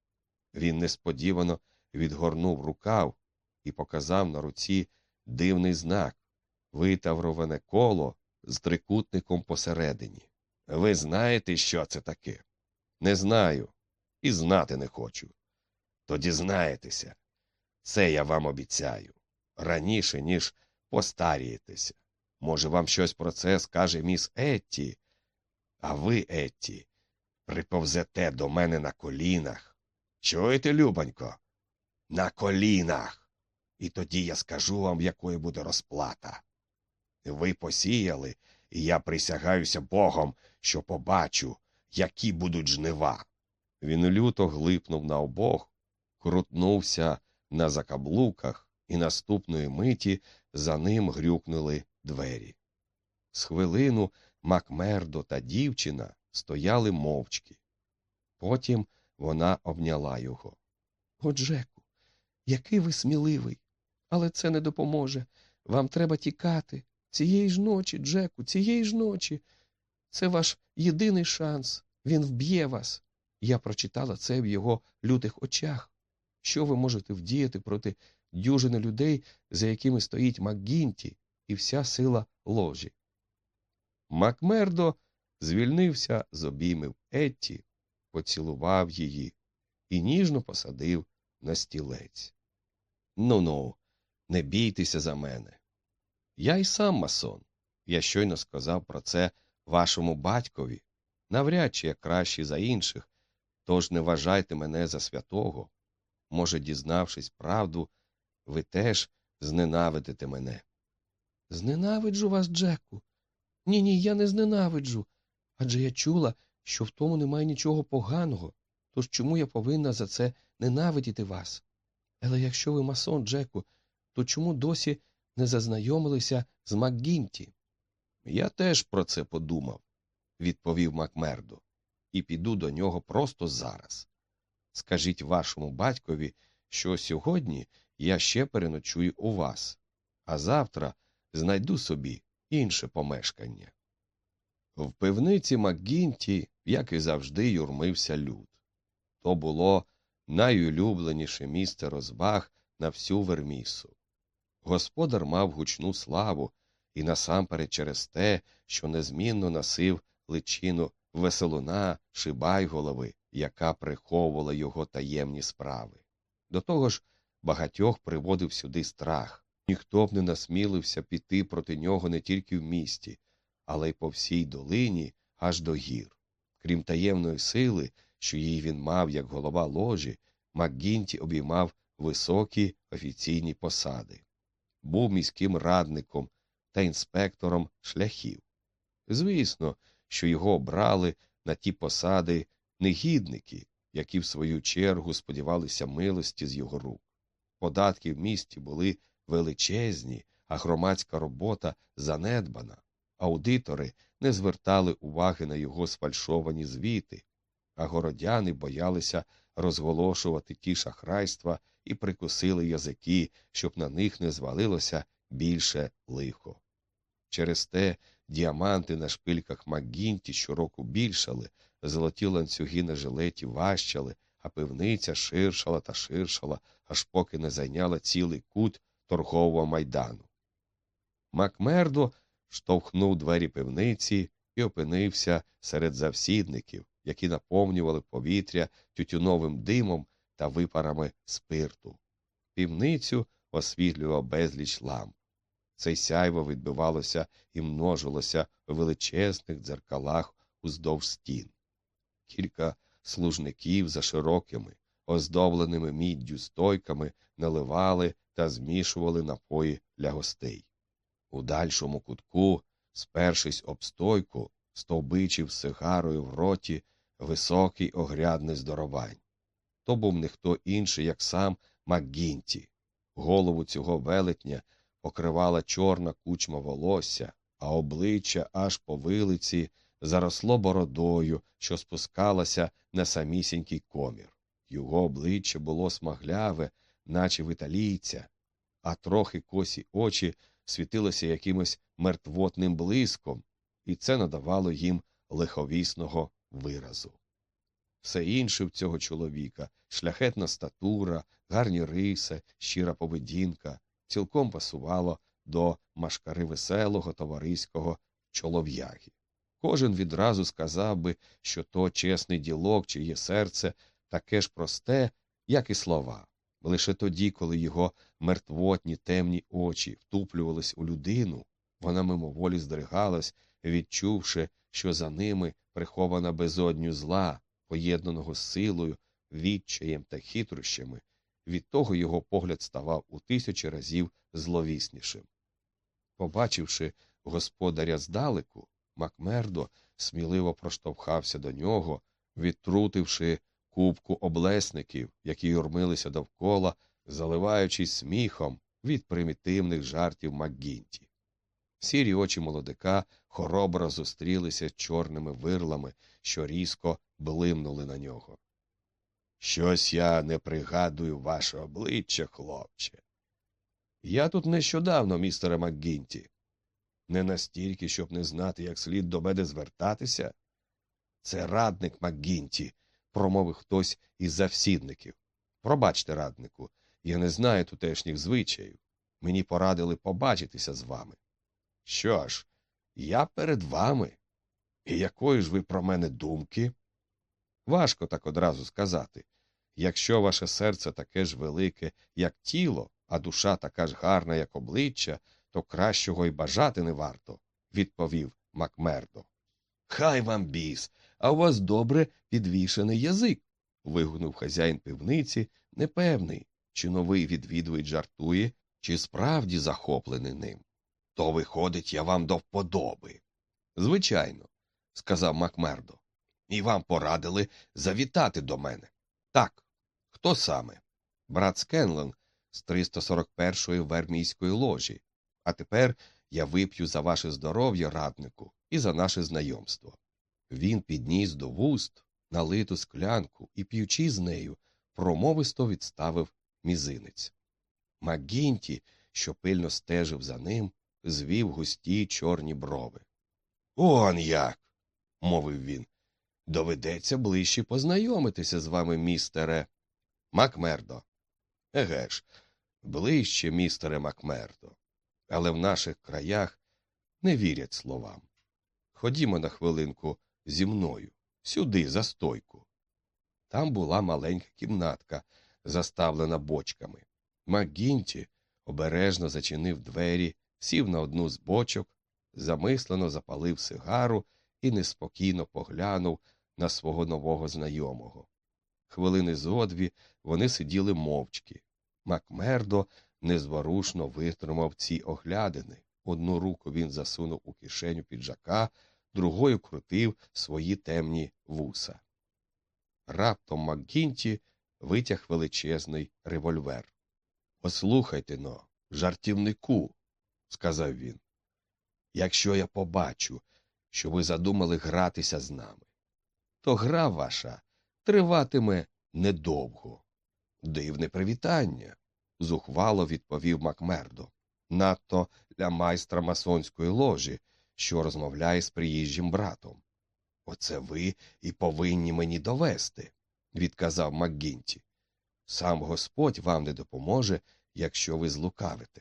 Він несподівано відгорнув рукав і показав на руці дивний знак – витавроване коло з трикутником посередині. «Ви знаєте, що це таке?» «Не знаю. І знати не хочу». «Тоді знаєтеся. Це я вам обіцяю. Раніше, ніж постарієтеся. Може, вам щось про це скаже міс Етті? А ви, Етті, приповзете до мене на колінах. Чуєте, любонько? На колінах. І тоді я скажу вам, якою буде розплата. Ви посіяли, і я присягаюся Богом, що побачу, які будуть жнива». Він люто глипнув на обох, крутнувся на закаблуках, і наступної миті за ним грюкнули двері. З хвилину Макмердо та дівчина стояли мовчки. Потім вона обняла його. «О, Джеку, який ви сміливий! Але це не допоможе. Вам треба тікати. Цієї ж ночі, Джеку, цієї ж ночі. Це ваш єдиний шанс. Він вб'є вас. Я прочитала це в його лютих очах. Що ви можете вдіяти проти дюжини людей, за якими стоїть МакГінті і вся сила ложі?» Макмердо звільнився з обіймів Етті, поцілував її і ніжно посадив на стілець. «Ну-ну, не бійтеся за мене. Я й сам масон. Я щойно сказав про це вашому батькові. Навряд чи я кращий за інших, тож не вважайте мене за святого. Може, дізнавшись правду, ви теж зненавидите мене». «Зненавиджу вас, Джеку? Ні-ні, я не зненавиджу. Адже я чула, що в тому немає нічого поганого. Тож чому я повинна за це ненавидіти вас? Але якщо ви масон, Джеку, то чому досі не зазнайомилися з МакГінті?» «Я теж про це подумав», – відповів Макмердо, – «і піду до нього просто зараз. Скажіть вашому батькові, що сьогодні я ще переночую у вас, а завтра знайду собі інше помешкання». В пивниці МакГінті, як і завжди, юрмився люд. То було найулюбленіше місце розваг на всю Вермісу. Господар мав гучну славу, і насамперед через те, що незмінно носив личину веселуна Шибайголови, яка приховувала його таємні справи. До того ж, багатьох приводив сюди страх, Ніхто б не насмілився піти проти нього не тільки в місті, але й по всій долині аж до гір. Крім таємної сили, що її він мав як голова ложі, МакГінті обіймав високі офіційні посади. Був міським радником та інспектором шляхів. Звісно, що його обрали на ті посади негідники, які в свою чергу сподівалися милості з його рук. Податки в місті були величезні, а громадська робота занедбана. Аудитори не звертали уваги на його сфальшовані звіти, а городяни боялися розголошувати ті шахрайства і прикусили язики, щоб на них не звалилося більше лихо. Через те діаманти на шпильках МакГінті щороку більшали, золоті ланцюги на жилеті важчали, а пивниця ширшала та ширшала, аж поки не зайняла цілий кут торгового майдану. Макмердо штовхнув двері пивниці і опинився серед завсідників, які наповнювали повітря тютюновим димом та випарами спирту. Пивницю освітлював безліч ламп. Це сяйво відбивалося і множилося у величезних дзеркалах уздовж стін. Кілька служників за широкими, оздобленими міддю стойками наливали та змішували напої для гостей. У дальшому кутку, спершись об стойку, стовбичив сигарою в роті високий огрядний здоровань. То був не хто інший, як сам МакГінті. Голову цього велетня покривала чорна кучма волосся, а обличчя аж по вилиці заросло бородою, що спускалася на самісінький комір. Його обличчя було смагляве, наче в італійця, а трохи косі очі світилися якимось мертвотним блиском, і це надавало їм лиховісного виразу. Все інше в цього чоловіка – шляхетна статура, гарні риси, щира поведінка – цілком пасувало до машкари веселого товариського чолов'яги. Кожен відразу сказав би, що то чесний ділок, чиє серце таке ж просте, як і слова. Лише тоді, коли його мертвотні темні очі втуплювались у людину, вона мимоволі здригалась, відчувши, що за ними прихована безодню зла, поєднаного з силою, відчаєм та хитрощами. Від того його погляд ставав у тисячі разів зловіснішим. Побачивши господаря здалеку, Макмердо сміливо проштовхався до нього, відтрутивши купку облесників, які юрмилися довкола, заливаючись сміхом від примітивних жартів МакГінті. Сірі очі молодика хоробро зустрілися з чорними вирлами, що різко блимнули на нього. «Щось я не пригадую ваше обличчя, хлопче. Я тут нещодавно, містере МакГінті. Не настільки, щоб не знати, як слід до мене звертатися. Це радник МакГінті», – промовив хтось із завсідників. «Пробачте, раднику, я не знаю тутешніх звичаїв. Мені порадили побачитися з вами». «Що ж, я перед вами. І якої ж ви про мене думки?» «Важко так одразу сказати. Якщо ваше серце таке ж велике, як тіло, а душа така ж гарна, як обличчя, то кращого й бажати не варто», – відповів Макмердо. «Хай вам біс, а у вас добре підвішений язик», – вигукнув хазяїн пивниці, непевний, чи новий відвідувач жартує, чи справді захоплений ним. «То, виходить, я вам до вподоби». «Звичайно», – сказав Макмердо. «І вам порадили завітати до мене». «Так. Хто саме?» «Брат Скенлен з триста сорок першої вермійської ложі. А тепер я вип'ю за ваше здоров'я, раднику, і за наше знайомство». Він підніс до вуст налиту склянку і, п'ючи з нею, промовисто відставив мізинець. МакГінті, що пильно стежив за ним, звів густі чорні брови. «Он як!» – мовив він. «Доведеться ближче познайомитися з вами, містере Макмердо». «Еге ж, ближче, містере Макмердо. Але в наших краях не вірять словам. Ходімо на хвилинку зі мною, сюди, за стойку». Там була маленька кімнатка, заставлена бочками. МакГінті обережно зачинив двері, сів на одну з бочок, замислено запалив сигару і неспокійно поглянув на свого нового знайомого. Хвилини зо дві вони сиділи мовчки. Макмердо незворушно витримав ці оглядини. Одну руку він засунув у кишеню піджака, другою крутив свої темні вуса. Раптом МакГінті витяг величезний револьвер. «Послухайте-но, жартівнику», – сказав він, – «якщо я побачу, що ви задумали гратися з нами, то гра ваша триватиме недовго». «Дивне привітання», – зухвало відповів Макмердо. «Надто для майстра масонської ложі, що розмовляє з приїжджим братом». «Оце ви і повинні мені довести», – відказав МакГінті. «Сам Господь вам не допоможе, якщо ви злукавите».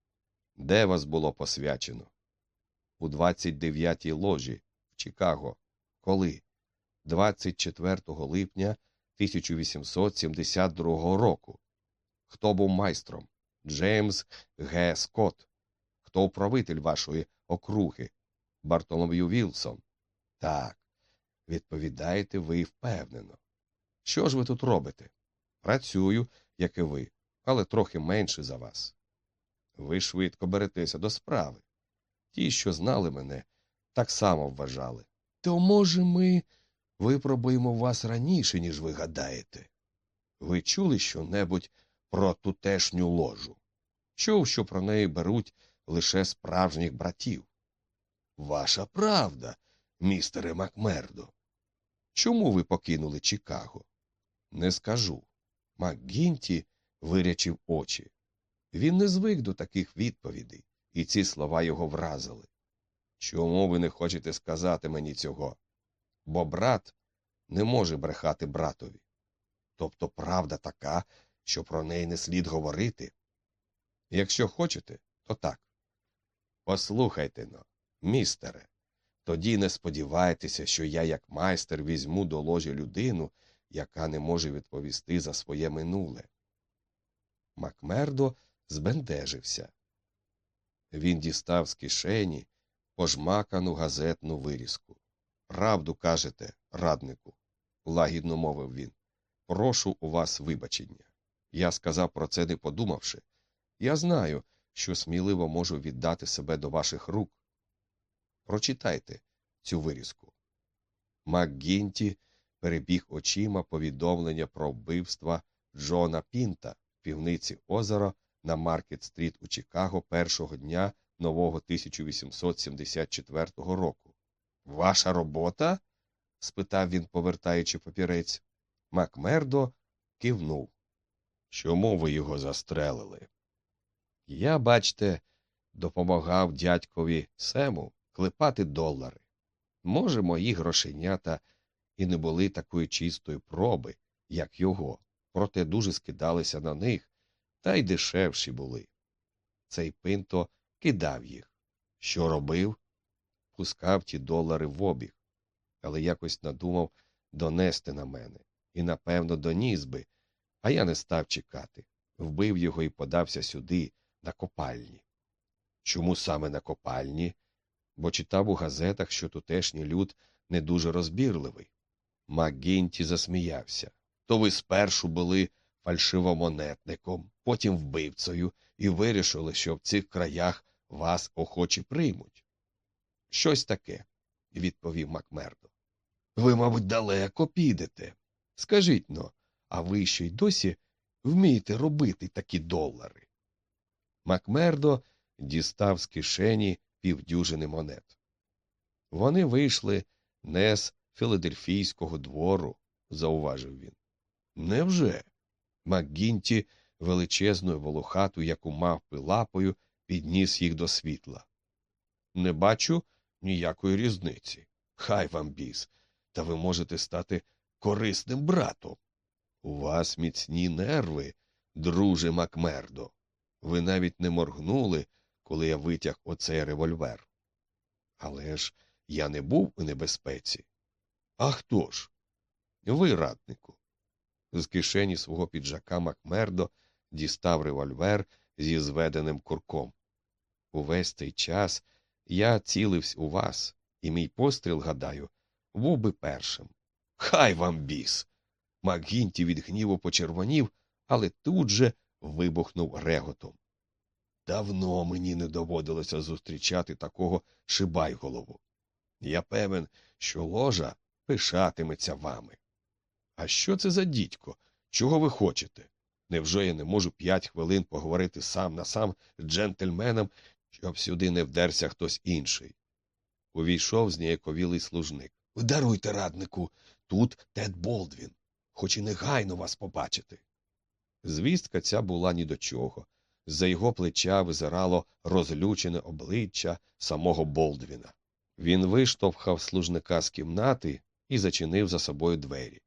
«Де вас було посвячено?» «У двадцять дев'ятій ложі в Чикаго». «Коли?» двадцять четвертого липня тисяча вісімсот сімдесят другого року. «Хто був майстром?» «Джеймс Г. Скотт». «Хто управитель вашої округи?» «Бартолом'ю Вілсон». «Так, відповідаєте ви впевнено. Що ж ви тут робите?» «Працюю, як і ви, але трохи менше за вас». «Ви швидко беретеся до справи. Ті, що знали мене, так само вважали. То, може, ми випробуємо вас раніше, ніж ви гадаєте. Ви чули що-небудь про тутешню ложу? Чув, що про неї беруть лише справжніх братів». «Ваша правда, містере Макмердо». «Чому ви покинули Чикаго?» «Не скажу». МакГінті вирячив очі. Він не звик до таких відповідей, і ці слова його вразили. «Чому ви не хочете сказати мені цього?» «Бо брат не може брехати братові». «Тобто правда така, що про неї не слід говорити?» «Якщо хочете, то так». «Послухайте-но, містере, тоді не сподівайтеся, що я як майстер візьму до ложі людину, яка не може відповісти за своє минуле». Макмердо збентежився. Він дістав з кишені пожмакану газетну вирізку. «Правду кажете, раднику», – лагідно мовив він. «Прошу у вас вибачення. Я сказав про це, не подумавши. Я знаю, що сміливо можу віддати себе до ваших рук. Прочитайте цю вирізку». МакГінті перебіг очима повідомлення про вбивство Джона Пінта в півниці озера на Маркет-стріт у Чикаго першого дня нового тисяча вісімсот сімдесят четвертого року. «Ваша робота?» – спитав він, повертаючи папірець. Макмердо кивнув. «Чому ви його застрелили?» «Я, бачте, допомагав дядькові Сему клепати долари. Може, мої грошенята і не були такої чистої проби, як його, проте дуже скидалися на них, та й дешевші були. Цей Пинто кидав їх. Що робив? Пускав ті долари в обіг, але якось надумав донести на мене. І, напевно, доніс би, а я не став чекати. Вбив його і подався сюди, на копальні». «Чому саме на копальні?» «Бо читав у газетах, що тутешній люд не дуже розбірливий». МакГінті засміявся. «То ви спершу були фальшивомонетником, потім вбивцею, і вирішили, що в цих краях вас охочі приймуть». «Щось таке», – відповів Макмердо. «Ви, мабуть, далеко підете. Скажіть-но, а ви ще й досі вмієте робити такі долари?» Макмердо дістав з кишені півдюжини монет. «Вони вийшли не з Філадельфійського двору», – зауважив він. «Невже?» МакГінті величезною волохату, яку мавпи лапою, підніс їх до світла. «Не бачу ніякої різниці. Хай вам біс, та ви можете стати корисним братом. У вас міцні нерви, друже Макмердо. Ви навіть не моргнули, коли я витяг оцей револьвер». «Але ж я не був у небезпеці». «А хто ж?» «Ви, раднику». З кишені свого піджака Макмердо дістав револьвер зі зведеним курком. Увесь цей час я цілився у вас, і мій постріл, гадаю, був би першим. Хай вам біс! МакГінті від гніву почервонів, але тут же вибухнув реготом. Давно мені не доводилося зустрічати такого шибайголову. Я певен, що ложа пишатиметься вами. А що це за дідько? Чого ви хочете? Невже я не можу п'ять хвилин поговорити сам на сам з джентльменом, щоб сюди не вдерся хтось інший? Увійшов зніяковілий служник. Даруйте, раднику, тут Тед Болдвін. Хоч і негайно вас побачити. Звістка ця була ні до чого. З-за його плеча визирало розлючене обличчя самого Болдвіна. Він виштовхав служника з кімнати і зачинив за собою двері.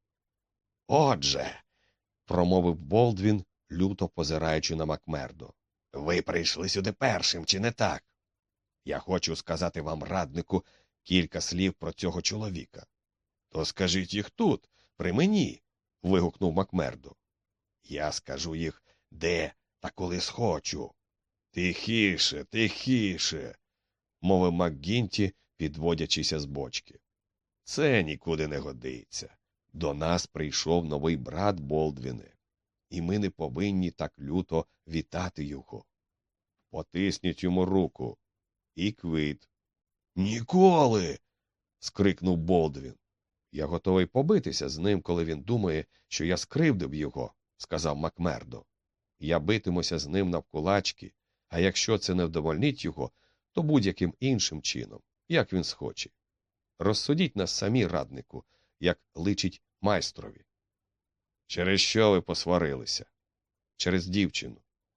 «Отже», – промовив Болдвін, люто позираючи на Макмердо, – «ви прийшли сюди першим, чи не так? Я хочу сказати вам, раднику, кілька слів про цього чоловіка». «То скажіть їх тут, при мені», – вигукнув Макмердо. «Я скажу їх де та коли схочу». «Тихіше, тихіше», – мовив МакГінті, підводячися з бочки. «Це нікуди не годиться. До нас прийшов новий брат Болдвіне, і ми не повинні так люто вітати його. Потисніть йому руку. І квит». «Ніколи!» – скрикнув Болдвін. «Я готовий побитися з ним, коли він думає, що я скривдив його», – сказав Макмердо. «Я битимуся з ним навкулачки, а якщо це не вдовольнить його, то будь-яким іншим чином, як він схоче. Розсудіть нас самі, раднику, як личить майстрові». «Через що ви посварилися?» «Через дівчину».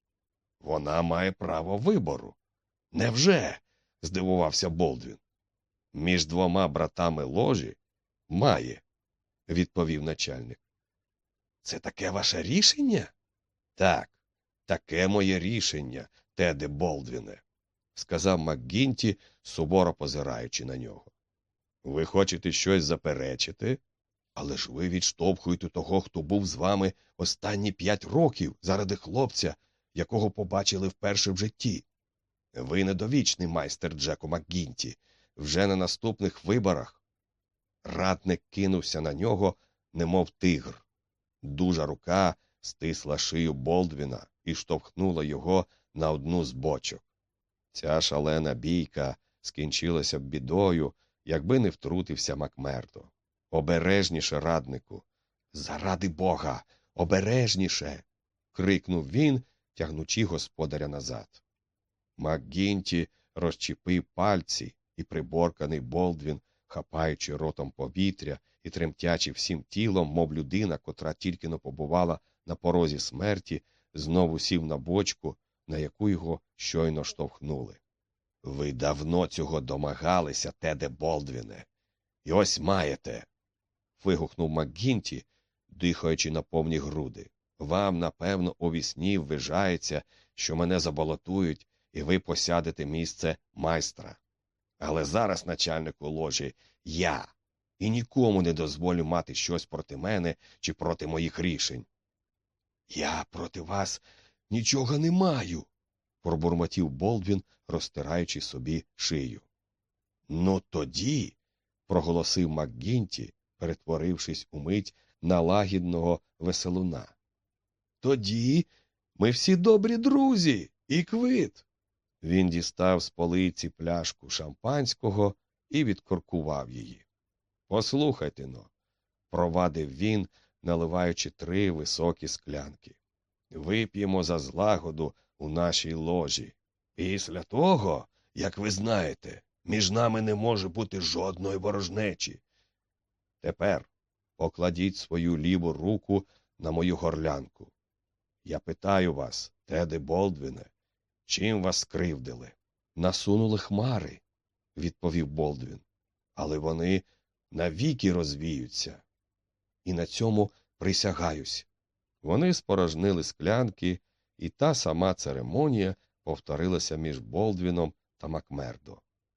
«Вона має право вибору». «Невже?» – здивувався Болдвін. «Між двома братами ложі має», – відповів начальник. «Це таке ваше рішення?» «Так, таке моє рішення, Теде Болдвіне», – сказав МакГінті, суворо позираючи на нього. «Ви хочете щось заперечити? Але ж ви відштовхуєте того, хто був з вами останні п'ять років заради хлопця, якого побачили вперше в житті. Ви недовічний майстер Джеку МакГінті. Вже на наступних виборах». Радник кинувся на нього, немов тигр. Дужа рука стисла шию Болдвіна і штовхнула його на одну з бочок. Ця шалена бійка скінчилася б бідою, якби не втрутився Макмердо. «Обережніше, раднику! Заради Бога! Обережніше!» – крикнув він, тягнучи господаря назад. МакГінті розчепив пальці, і приборканий Болдвін, хапаючи ротом повітря і тремтячи всім тілом, мов людина, котра тільки но побувала на порозі смерті, знову сів на бочку, на яку його щойно штовхнули. «Ви давно цього домагалися, Теде Болдвіне. І ось маєте!» – вигукнув МакГінті, дихаючи на повні груди. «Вам, напевно, у вісні ввижається, що мене забалотують, і ви посядете місце майстра. Але зараз, начальнику ложі, я, і нікому не дозволю мати щось проти мене чи проти моїх рішень». «Я проти вас нічого не маю», – пробурмотів Болдвін, розтираючи собі шию. «Ну тоді», – проголосив МакГінті, перетворившись умить на лагідного веселуна, «тоді ми всі добрі друзі, і квит». Він дістав з полиці пляшку шампанського і відкоркував її. «Послухайте-но», – провадив він, наливаючи три високі склянки. «Вип'ємо за злагоду у нашій ложі. Після того, як ви знаєте, між нами не може бути жодної ворожнечі. Тепер покладіть свою ліву руку на мою горлянку. Я питаю вас, Теде Болдвіне, чим вас скривдили?» «Насунули хмари», – відповів Болдвін. «Але вони навіки розвіються. І на цьому присягаюсь». Вони спорожнили склянки, і та сама церемонія повторилася між Болдвіном та Макмердо.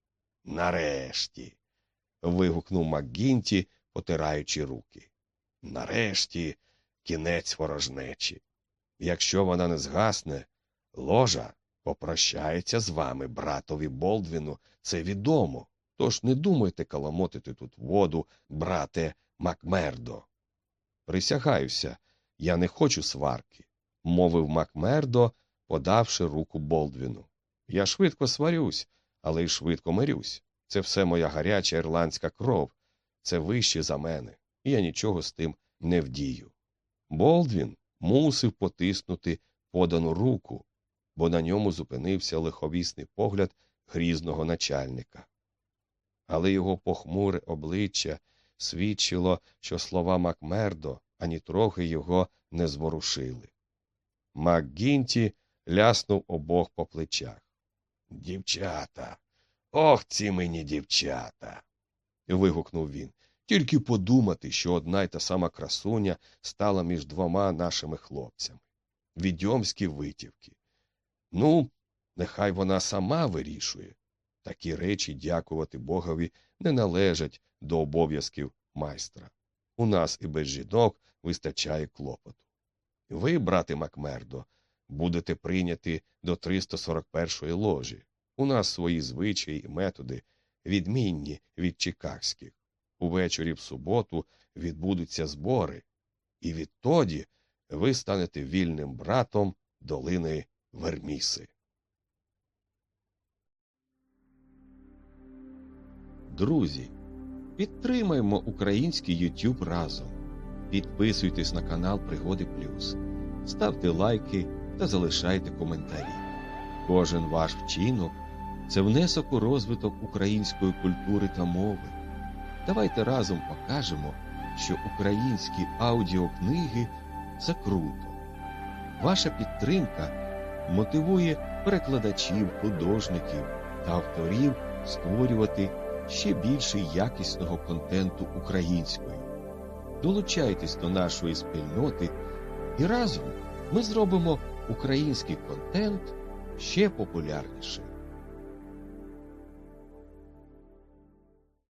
«Нарешті!» – вигукнув МакГінті, потираючи руки. «Нарешті кінець ворожнечі. Якщо вона не згасне, Ложа попрощається з вами, братові Болдвіну, це відомо. Тож не думайте каламотити тут воду, брате Макмердо. Присягаюся, я не хочу сварки, мовив Макмердо, подавши руку Болдвіну. Я швидко сварюсь, але й швидко мирюсь. Це все моя гаряча ірландська кров. Це вище за мене, і я нічого з тим не вдію. Болдвін мусив потиснути подану руку, бо на ньому зупинився лиховісний погляд грізного начальника. Але його похмуре обличчя свідчило, що слова Макмердо ані трохи його не зворушили. МакГінті ляснув обох по плечах. «Дівчата! Ох, ці мені дівчата!» – вигукнув він. «Тільки подумати, що одна й та сама красуня стала між двома нашими хлопцями. Відьомські витівки. Ну, нехай вона сама вирішує. Такі речі, дякувати Богові, не належать до обов'язків майстра. У нас і без жінок вистачає клопоту. Ви, брате Макмердо, будете прийняті до триста сорок першої ложі. У нас свої звичаї і методи, відмінні від чикагських. Увечері в суботу відбудуться збори, і відтоді ви станете вільним братом долини Верміси. Друзі, підтримаймо український ютуб разом. Підписуйтесь на канал Пригоди Плюс, ставте лайки та залишайте коментарі. Кожен ваш вчинок – це внесок у розвиток української культури та мови. Давайте разом покажемо, що українські аудіокниги – це круто. Ваша підтримка мотивує перекладачів, художників та авторів створювати ще більше якісного контенту українською. Долучайтесь до нашої спільноти, і разом ми зробимо український контент ще популярнішим.